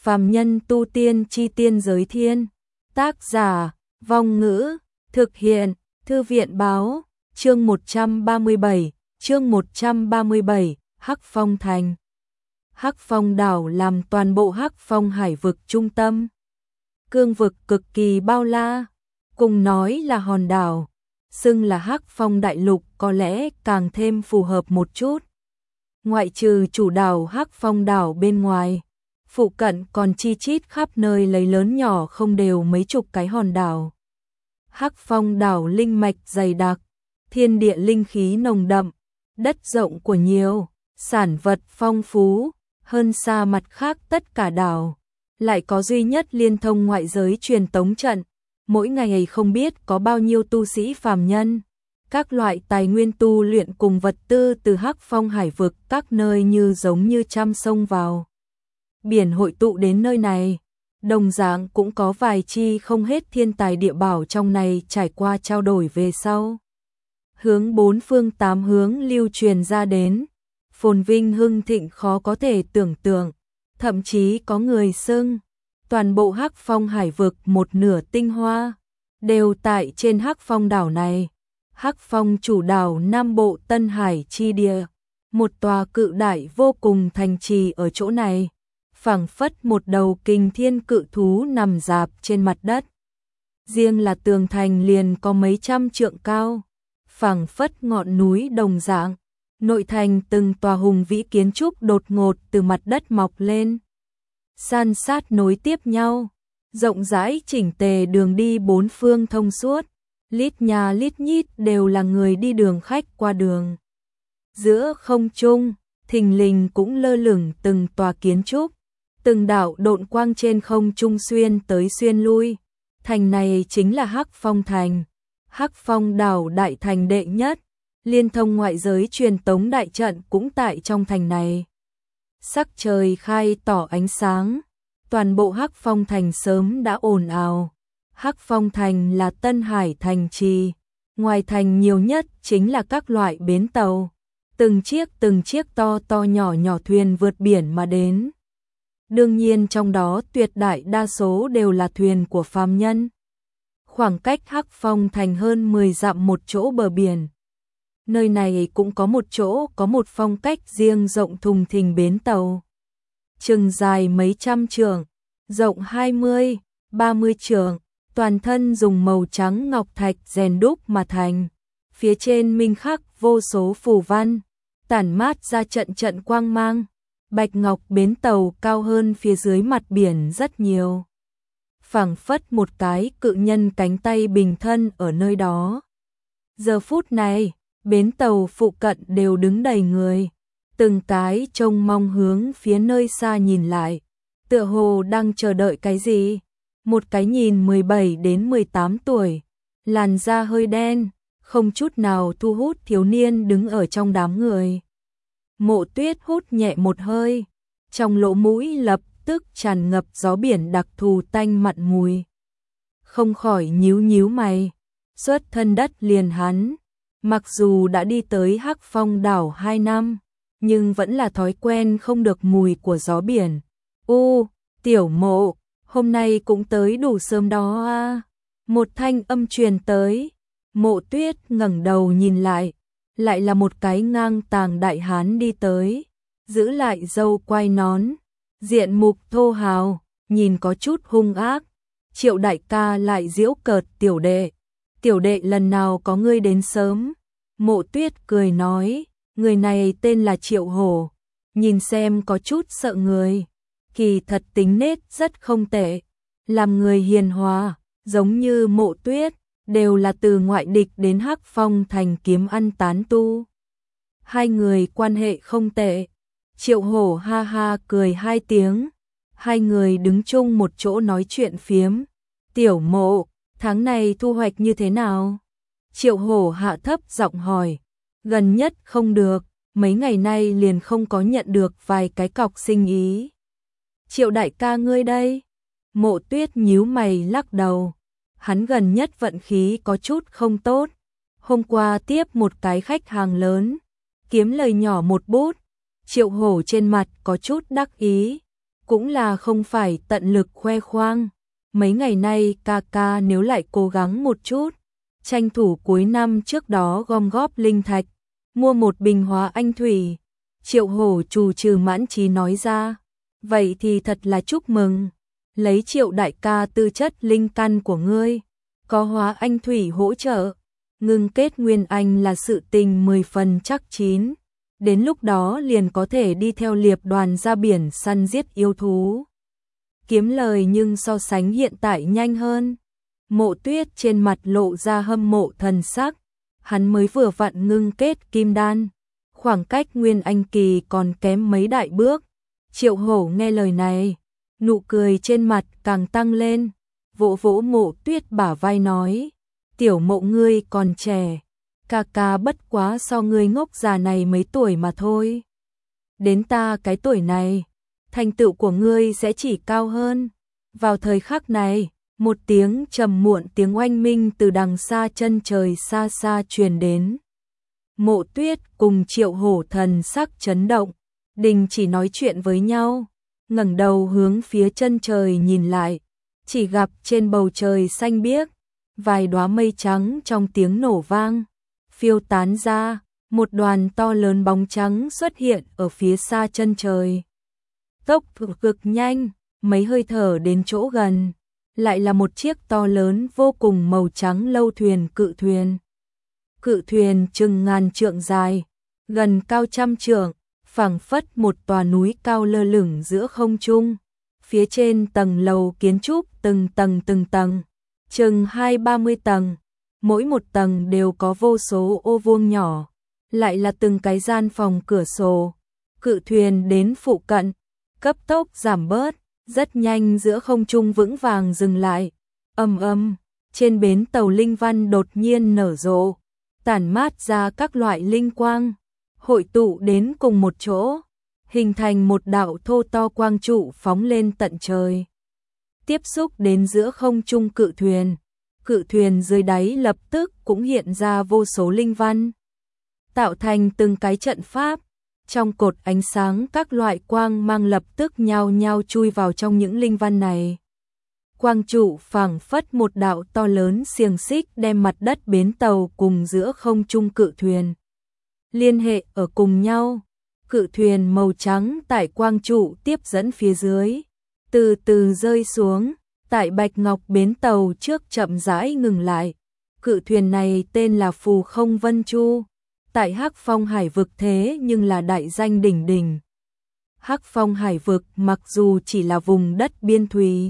Phàm nhân tu tiên chi tiên giới thiên. Tác giả, Vong Ngữ, thực hiện, Thư viện báo, chương 137, Hắc Phong Thành. Hắc Phong đảo làm toàn bộ Hắc Phong hải vực trung tâm. Cương vực cực kỳ bao la, cùng nói là hòn đảo, xưng là Hắc Phong đại lục có lẽ càng thêm phù hợp một chút. Ngoại trừ chủ đảo Hắc Phong đảo bên ngoài, phụ cận còn chi chít khắp nơi lấy lớn nhỏ không đều mấy chục cái hòn đảo. Hắc Phong đảo linh mạch dày đặc, thiên địa linh khí nồng đậm, đất rộng của nhiều, sản vật phong phú, hơn xa mặt khác tất cả đảo. Lại có duy nhất liên thông ngoại giới truyền tống trận, mỗi ngày không biết có bao nhiêu tu sĩ phàm nhân. Các loại tài nguyên tu luyện cùng vật tư từ Hắc Phong hải vực các nơi như giống như trăm sông vào biển hội tụ đến nơi này. Đồng dạng cũng có vài chi không hết thiên tài địa bảo trong này trải qua trao đổi về sau. Hướng bốn phương tám hướng lưu truyền ra đến, phồn vinh hưng thịnh khó có thể tưởng tượng. Thậm chí có người xưng, toàn bộ Hắc Phong hải vực một nửa tinh hoa, đều tại trên Hắc Phong đảo này. Hắc Phong chủ đảo Nam Bộ Tân Hải chi địa, một tòa cự đại vô cùng thành trì ở chỗ này, phảng phất một đầu kình thiên cự thú nằm rạp trên mặt đất. Riêng là tường thành liền có mấy trăm trượng cao, phảng phất ngọn núi đồng dạng. Nội thành từng tòa hùng vĩ kiến trúc đột ngột từ mặt đất mọc lên, san sát nối tiếp nhau, rộng rãi chỉnh tề đường đi bốn phương thông suốt, lít nhà lít nhít đều là người đi đường khách qua đường. Giữa không trung, thình lình cũng lơ lửng từng tòa kiến trúc, từng đạo độn quang trên không trung xuyên tới xuyên lui. Thành này chính là Hắc Phong thành, Hắc Phong đảo đại thành đệ nhất. Liên thông ngoại giới truyền tống đại trận cũng tại trong thành này. Sắc trời khai tỏ ánh sáng, toàn bộ Hắc Phong thành sớm đã ồn ào. Hắc Phong thành là Tân Hải thành trì, ngoài thành nhiều nhất chính là các loại bến tàu, từng chiếc to to nhỏ nhỏ thuyền vượt biển mà đến. Đương nhiên trong đó tuyệt đại đa số đều là thuyền của phàm nhân. Khoảng cách Hắc Phong thành hơn 10 dặm một chỗ bờ biển. Nơi này cũng có một chỗ có một phong cách riêng rộng thùng thình bến tàu. Chừng dài mấy trăm trượng, rộng 20, 30 trượng, toàn thân dùng màu trắng ngọc thạch rèn đúc mà thành. Phía trên minh khắc vô số phù văn, tản mát ra trận trận quang mang. Bạch ngọc bến tàu cao hơn phía dưới mặt biển rất nhiều. Phảng phất một cái cự nhân cánh tay bình thân ở nơi đó. Giờ phút này, bến tàu phụ cận đều đứng đầy người, từng cái trông mong hướng phía nơi xa nhìn lại, tựa hồ đang chờ đợi cái gì. Một cái nhìn 17 đến 18 tuổi, làn da hơi đen, không chút nào thu hút thiếu niên đứng ở trong đám người. Mộ Tuyết hút nhẹ một hơi, trong lỗ mũi lập tức tràn ngập gió biển đặc thù tanh mặn mùi. Không khỏi nhíu nhíu mày, xuất thân đất liền hắn. Mặc dù đã đi tới Hắc Phong đảo 2 năm, nhưng vẫn là thói quen không được mùi của gió biển. Tiểu Mộ, hôm nay cũng tới đủ sớm đó à? Một thanh âm truyền tới. Mộ Tuyết ngẩng đầu nhìn lại là một cái ngang tàng đại hán đi tới, giữ lại râu quai nón, diện mục thô hào, nhìn có chút hung ác. Triệu đại ca lại giễu cợt tiểu đệ. Tiểu đệ lần nào có ngươi đến sớm. Mộ Tuyết cười nói, người này tên là Triệu Hổ, nhìn xem có chút sợ người, kỳ thật tính nết rất không tệ, làm người hiền hòa, giống như Mộ Tuyết, đều là từ ngoại địch đến Hắc Phong thành kiếm ăn tán tu. Hai người quan hệ không tệ. Triệu Hổ ha ha cười 2 tiếng, hai người đứng chung một chỗ nói chuyện phiếm. Tiểu Mộ, tháng này thu hoạch như thế nào? Triệu Hổ hạ thấp giọng hỏi. Gần nhất không được, mấy ngày nay liền không có nhận được vài cái cọc sinh ý. Triệu đại ca ngươi đây? Mộ Tuyết nhíu mày lắc đầu. Hắn gần nhất vận khí có chút không tốt. Hôm qua tiếp một cái khách hàng lớn, kiếm lời nhỏ một bút. Triệu Hổ trên mặt có chút đắc ý. cũng là không phải tận lực khoe khoang. Mấy ngày nay ca ca nếu lại cố gắng một chút, tranh thủ cuối năm trước đó gom góp linh thạch, mua một bình hóa anh thủy. Triệu Hổ trù trừ mãn trí nói ra, vậy thì thật là chúc mừng, lấy Triệu đại ca tư chất linh căn của ngươi, có hóa anh thủy hỗ trợ, ngưng kết nguyên anh là sự tình 10 phần chắc chín, đến lúc đó liền có thể đi theo liệp đoàn ra biển săn giết yêu thú. Kiếm lời nhưng so sánh hiện tại nhanh hơn. Mộ Tuyết trên mặt lộ ra hâm mộ thần sắc, hắn mới vừa vặn ngưng kết kim đan, khoảng cách nguyên anh kỳ còn kém mấy đại bước. Triệu Hổ nghe lời này, nụ cười trên mặt càng tăng lên, vỗ vỗ Mộ Tuyết bả vai nói, tiểu Mộ ngươi còn trẻ, ca ca bất quá so ngươi ngốc già này mấy tuổi mà thôi. Đến ta cái tuổi này, thành tựu của ngươi sẽ chỉ cao hơn. Vào thời khắc này, một tiếng trầm muộn tiếng oanh minh từ đằng xa chân trời xa xa truyền đến. Mộ Tuyết cùng Triệu Hổ thần sắc chấn động, đình chỉ nói chuyện với nhau, ngẩng đầu hướng phía chân trời nhìn lại, chỉ gặp trên bầu trời xanh biếc, vài đóa mây trắng trong tiếng nổ vang, phiêu tán ra, một đoàn to lớn bóng trắng xuất hiện ở phía xa chân trời. Tốc độ cực nhanh, mấy hơi thở đến chỗ gần, lại là một chiếc to lớn vô cùng màu trắng lâu thuyền cự thuyền. Cự thuyền chừng ngàn trượng dài, gần cao trăm trượng, phảng phất một tòa núi cao lơ lửng giữa không trung. Phía trên tầng lầu kiến trúc từng tầng, chừng 20-30 tầng, mỗi một tầng đều có vô số ô vuông nhỏ, lại là từng cái gian phòng cửa sổ. Cự thuyền đến phụ cận, cấp tốc giảm bớt, rất nhanh giữa không trung vững vàng dừng lại. Trên bến tàu linh văn đột nhiên nở rộ, tản mát ra các loại linh quang, hội tụ đến cùng một chỗ, hình thành một đạo thô to quang trụ phóng lên tận trời. Tiếp xúc đến giữa không trung cự thuyền dưới đáy lập tức cũng hiện ra vô số linh văn, tạo thành từng cái trận pháp. Trong cột ánh sáng các loại quang mang lập tức nhao nhao chui vào trong những linh văn này. Quang trụ phảng phất một đạo to lớn xiềng xích đem mặt đất bến tàu cùng giữa không trung cự thuyền liên hệ ở cùng nhau. Cự thuyền màu trắng tại quang trụ tiếp dẫn phía dưới, từ từ rơi xuống, tại Bạch Ngọc bến tàu trước chậm rãi ngừng lại. Cự thuyền này tên là Phù Không Vân Chu, tại Hắc Phong Hải vực thế nhưng là đại danh đỉnh đỉnh. Hắc Phong Hải vực mặc dù chỉ là vùng đất biên thùy,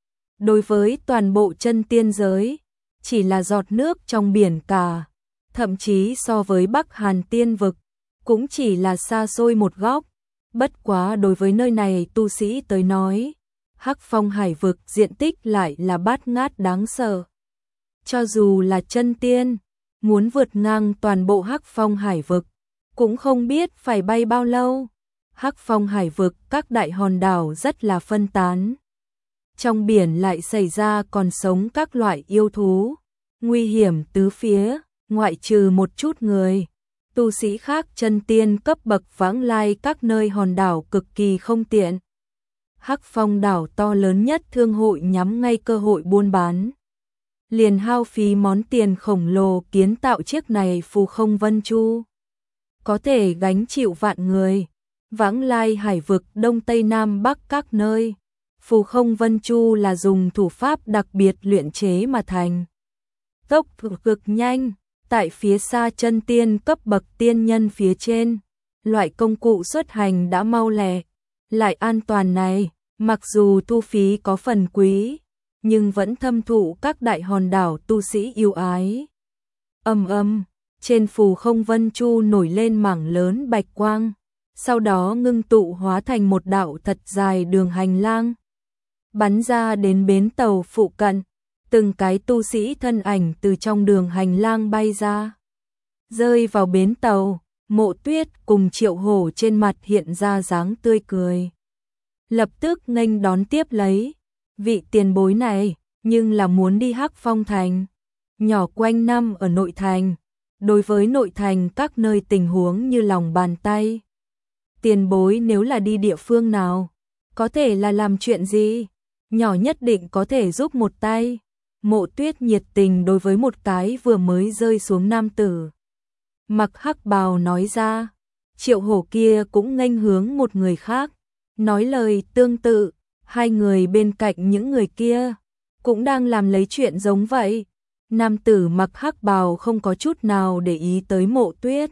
đối với toàn bộ chân tiên giới, chỉ là giọt nước trong biển cả, thậm chí so với Bắc Hàn tiên vực, cũng chỉ là xa xôi một góc. Bất quá đối với nơi này tu sĩ tới nói, Hắc Phong Hải vực diện tích lại là bát ngát đáng sợ. Cho dù là chân tiên, muốn vượt ngang toàn bộ Hắc Phong Hải vực, cũng không biết phải bay bao lâu. Hắc Phong Hải vực các đại hòn đảo rất là phân tán. Trong biển lại xảy ra còn sống các loại yêu thú, nguy hiểm tứ phía, ngoại trừ một chút người. Tu sĩ khác chân tiên cấp bậc vãng lai các nơi hòn đảo cực kỳ không tiện. Hắc Phong đảo to lớn nhất thương hội nhắm ngay cơ hội buôn bán, liền hao phí món tiền khổng lồ kiến tạo chiếc này Phù Không Vân Chu, có thể gánh chịu vạn người, vãng lai hải vực đông tây nam bắc các nơi. Phù Không Vân Chu là dùng thủ pháp đặc biệt luyện chế mà thành, tốc độ cực nhanh. Tại phía xa chân tiên cấp bậc tiên nhân phía trên, loại công cụ xuất hành đã mau lẹ, lại an toàn này, mặc dù thu phí có phần quý, nhưng vẫn thâm thụ các đại hòn đảo tu sĩ yêu ái. Trên Phù Không Vân Chu nổi lên mảng lớn bạch quang, sau đó ngưng tụ hóa thành một đạo thật dài đường hành lang, bắn ra đến bến tàu phụ cận. Từng cái tu sĩ thân ảnh từ trong đường hành lang bay ra, rơi vào bến tàu. Mộ Tuyết cùng Triệu Hổ trên mặt hiện ra dáng tươi cười, lập tức nghênh đón tiếp lấy. Vị tiền bối này nhưng là muốn đi Hắc Phong thành, nhỏ quanh năm ở nội thành, đối với nội thành các nơi tình huống như lòng bàn tay. Tiền bối nếu là đi địa phương nào, Có thể là làm chuyện gì? Nhỏ nhất định có thể giúp một tay. Mộ Tuyết nhiệt tình đối với một cái vừa mới rơi xuống nam tử mặc hắc bào nói ra. Triệu Hổ kia cũng nghênh hướng một người khác, nói lời tương tự. Hai người bên cạnh những người kia cũng đang làm lấy chuyện giống vậy. Nam tử mặc hắc bào không có chút nào để ý tới Mộ Tuyết,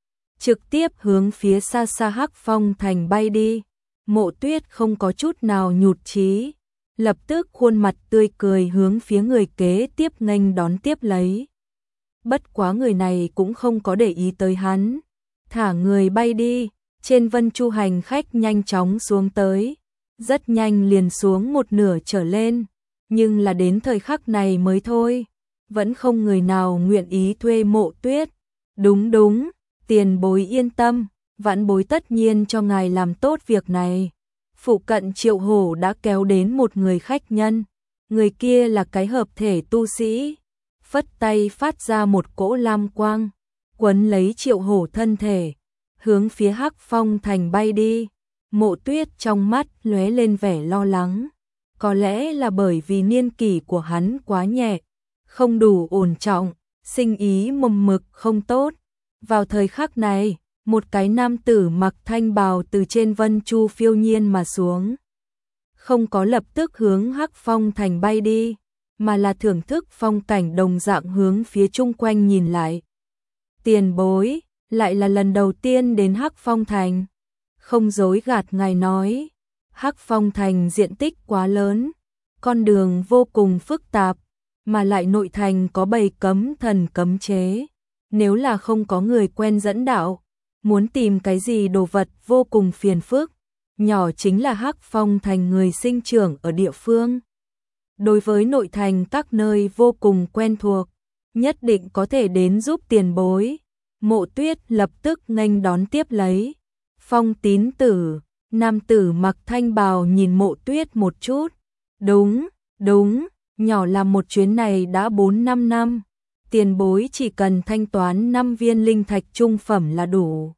trực tiếp hướng phía xa xa Hắc Phong Thành bay đi. Mộ Tuyết không có chút nào nhụt chí, lập tức khuôn mặt tươi cười hướng phía người kế tiếp nghênh đón tiếp lấy. Bất quá người này cũng không có để ý tới hắn, thả người bay đi. Trên Vân Chu hành khách nhanh chóng xuống tới, rất nhanh liền xuống một nửa trở lên, nhưng là đến thời khắc này mới thôi, vẫn không người nào nguyện ý thuê Mộ Tuyết. Đúng đúng, tiền bối yên tâm, vãn bối tất nhiên cho ngài làm tốt việc này. Phụ cận Triệu Hổ đã kéo đến một người khách nhân, người kia là cái hợp thể tu sĩ, phất tay phát ra một cỗ lam quang, quấn lấy Triệu Hổ thân thể, hướng phía Hắc Phong Thành bay đi. Mộ Tuyết trong mắt lóe lên vẻ lo lắng, có lẽ là bởi vì niên kỷ của hắn quá nhẹ, không đủ ổn trọng, sinh ý mầm mực không tốt. Vào thời khắc này, một cái nam tử mặc thanh bào từ trên Vân Chu phiêu nhiên mà xuống, không có lập tức hướng Hắc Phong Thành bay đi, mà là thưởng thức phong cảnh đồng dạng hướng phía chung quanh nhìn lại. Tiền bối, lại là lần đầu tiên đến Hắc Phong Thành. Không dối gạt ngài nói, Hắc Phong Thành diện tích quá lớn, con đường vô cùng phức tạp, mà lại nội thành có bầy cấm thần cấm chế. Nếu là không có người quen dẫn đạo, muốn tìm cái gì đồ vật vô cùng phiền phức. Nhỏ chính là Hắc Phong Thành người sinh trưởng ở địa phương, đối với nội thành các nơi vô cùng quen thuộc, nhất định có thể đến giúp tiền bối. Mộ Tuyết lập tức nghênh đón tiếp lấy. Phong tín tử, nam tử mặc thanh bào nhìn Mộ Tuyết một chút. Đúng, đúng, nhỏ làm một chuyến này đã 4-5 năm. Tiền bối chỉ cần thanh toán 5 viên linh thạch trung phẩm là đủ.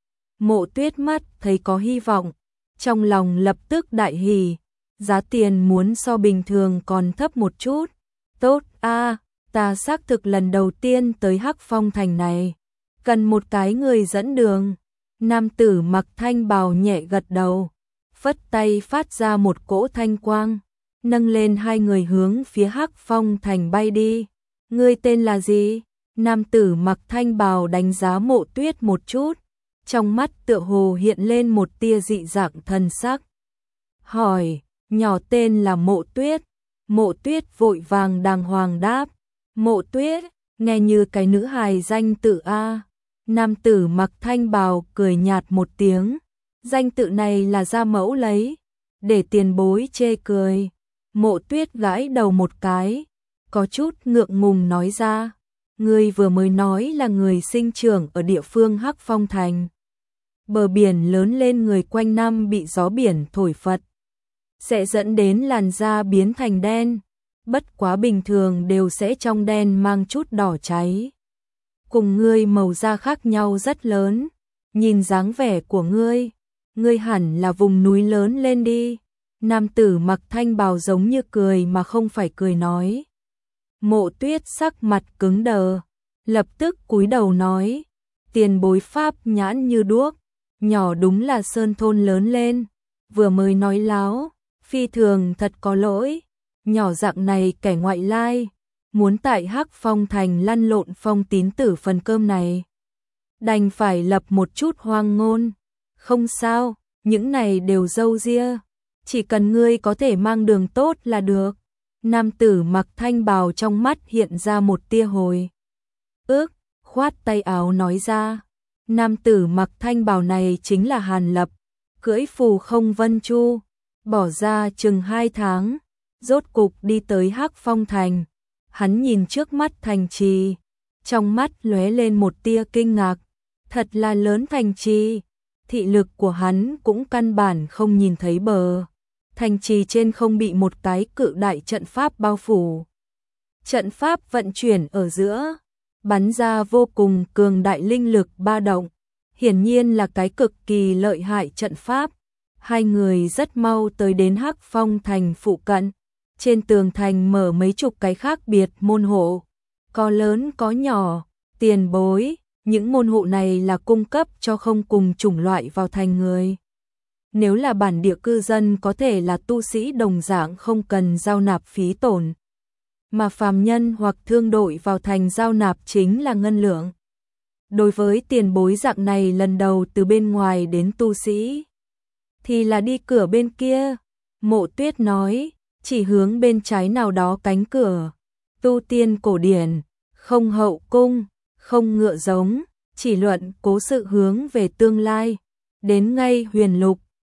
Mộ Tuyết mắt thấy có hy vọng, trong lòng lập tức đại hỉ. Giá tiền muốn so bình thường còn thấp một chút. Tốt a, ta xác thực lần đầu tiên tới Hắc Phong Thành này, cần một cái người dẫn đường. Nam tử mặc thanh bào nhẹ gật đầu, phất tay phát ra một cỗ thanh quang, nâng lên hai người hướng phía Hắc Phong Thành bay đi. Ngươi tên là gì? Nam tử mặc thanh bào đánh giá Mộ Tuyết một chút, trong mắt tựa hồ hiện lên một tia dị dạng thần sắc. Hỏi, nhỏ tên là Mộ Tuyết. Mộ Tuyết vội vàng đàng hoàng đáp. Mộ Tuyết, nghe như cái nữ hài danh tự a. Nam tử mặc thanh bào cười nhạt một tiếng. Danh tự này là gia mẫu lấy, để tiền bối chê cười. Mộ Tuyết gãi đầu một cái, có chút ngượng ngùng nói ra. Ngươi vừa mới nói là người sinh trưởng ở địa phương Hắc Phong Thành. Bờ biển lớn lên, người quanh năm bị gió biển thổi phật, sẽ dẫn đến làn da biến thành đen. Bất quá bình thường đều sẽ trong đen mang chút đỏ cháy. Cùng ngươi màu da khác nhau rất lớn. Nhìn dáng vẻ của ngươi hẳn là vùng núi lớn lên đi. Nam tử mặc thanh bào giống như cười mà không phải cười nói. Mộ Tuyết sắc mặt cứng đờ, lập tức cúi đầu nói. Tiền bối pháp nhãn như đuốc, nhỏ đúng là sơn thôn lớn lên, vừa mới nói láo, phi thường thật có lỗi. Nhỏ dạng này kẻ ngoại lai, muốn tại Hắc Phong Thành lăn lộn phong tín tử phần cơm này, đành phải lập một chút hoang ngôn. Không sao, những này đều râu ria, chỉ cần ngươi có thể mang đường tốt là được. Nam tử mặc thanh bào trong mắt hiện ra một tia hồi ức, khoát tay áo nói ra. Nam tử mặc thanh bào này chính là Hàn Lập, cưỡi phù không Vân Chu, bỏ ra chừng 2 tháng, rốt cục đi tới Hắc Phong Thành. Hắn nhìn trước mắt thành trì, trong mắt lóe lên một tia kinh ngạc. Thật là lớn thành trì, thị lực của hắn cũng căn bản không nhìn thấy bờ. Thành trì trên không bị một cái cự đại trận pháp bao phủ. Trận pháp vận chuyển ở giữa, bắn ra vô cùng cường đại linh lực ba động. Hiển nhiên là cái cực kỳ lợi hại trận pháp. Hai người rất mau tới đến Hắc Phong thành phụ cận. Trên tường thành mở mấy chục cái khác biệt môn hộ, có lớn có nhỏ. Tiền bối, những môn hộ này là cung cấp cho không cùng chủng loại vào thành người. Nếu là bản địa cư dân có thể là tu sĩ đồng dạng không cần giao nạp phí tổn, mà phàm nhân hoặc thương đội vào thành giao nạp chính là ngân lượng. Đối với tiền bối dạng này lần đầu từ bên ngoài đến tu sĩ, thì là đi cửa bên kia. Mộ Tuyết nói, chỉ hướng bên trái nào đó cánh cửa. Tu tiên cổ điển, không hậu cung, không ngựa giống, chỉ luận cố sự hướng về tương lai. Đến ngay Huyền Lục,